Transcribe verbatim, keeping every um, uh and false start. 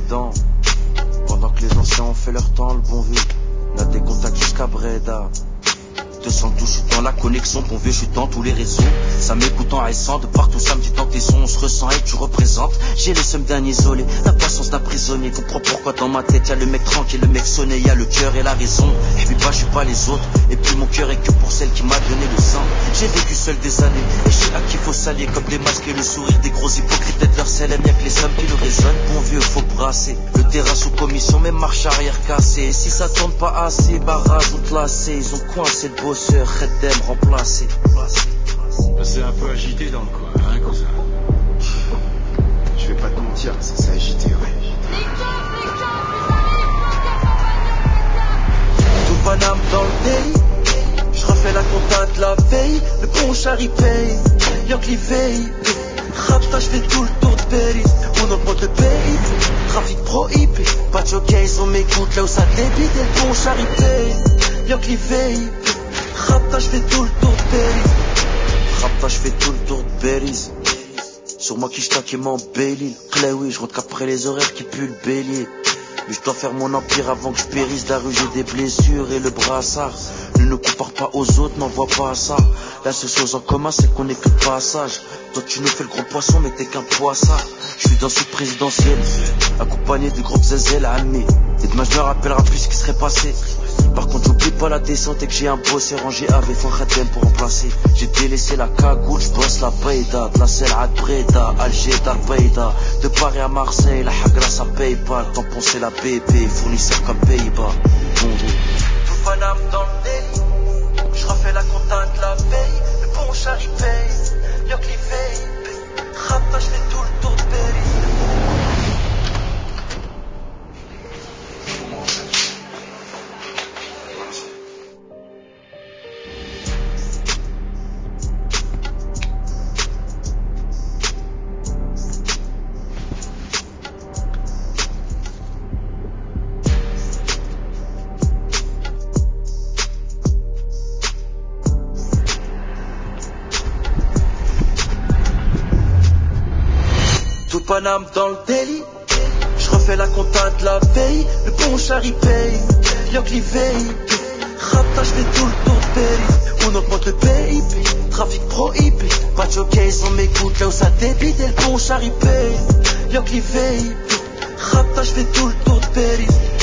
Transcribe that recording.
dents. Pendant que les anciens ont fait leur temps, le bon vieux n'a des contacts jusqu'à Breda. deux cent douze, je suis dans la connexion, bon vieux, je suis dans tous les réseaux. Ça m'écoute en récent, de partout ça me dit dans tes sons, on se ressent et tu représentes. J'ai le seum d'un isolé, la patience d'un prisonnier. Comprends pourquoi dans ma tête y'a le mec tranquille, le mec sonné, y'a le cœur et la raison. Je puis pas, je suis pas les autres, et puis mon cœur est que pour celle qui m'a donné le sang. J'ai vécu seul des années, et je sais à qui faut s'allier, comme des masques et le sourire des gros hypocrites, peut-être leur sel, y'a que les sommes qui le résonnent. Bon vieux, faut brasser, le terrain sous commission, même marche arrière cassée. Si ça tourne pas assez, barrage ou classé, ils ont coincé le bosseur, Khaddem remplacé. C'est un peu agité dans le coin, hein, cousin. Je vais pas te mentir, c'est ça agité, ouais. Tout Paname dans le pays, je refais la compta de la veille, le bon chari paye, Yankee veille. Rapta, je fais tout le tour de Péris, on augmente le P I B, trafic prohibé, pas de jockey, ils ont mes gouttes là où ça débite, et le bon chari paye, Yankee veille. Rapta, je fais tout le tour de Péris. Rapta, je fais tout le tour de Péris. Sur moi qui j't'en qui m'embellit. Clé oui, je rentre qu'après les horaires qui puent le bélier. Mais je dois faire mon empire avant que je périsse. La rue, j'ai des blessures et le brassard. Ne nous compare pas aux autres, n'envoie pas à ça. La seule chose en commun, c'est qu'on est que de passage. Toi, tu nous fais le gros poisson, mais t'es qu'un poissard. Je suis dans cette présidentielle, accompagné du groupe Zézel à Amé. Et demain, je me rappellerai plus ce qui serait passé. Par contre, j'oublie pas la descente et que j'ai un boss rangé avec un Khaddem pour remplacer. J'ai délaissé la cagoule, j'bosse la Baïda, de la selle à Breda, Alger, d'Albaïda. De Paris à Marseille, la Hagra ça paye pas. Le tampon c'est la B P, fournisseur comme Pays-Bas. Bon, tout Paname dans le délit, j'refais la compta de la veille. Le bon chari paye, Yankee veille. Rapta, j'fais tout le tour de Péris. Tout Paname dans le délit, je refais la compta de la veille. Le bon chari paye, Yankee veille. Rapta, je fais tout le tour de Péris, on augmente le P I B, trafic prohibé. Pas de jockey, ils ont mes gouttes là où ça débite, et le bon chari paye, Yankee veille. Rapta, je fais tout le tour de Péris.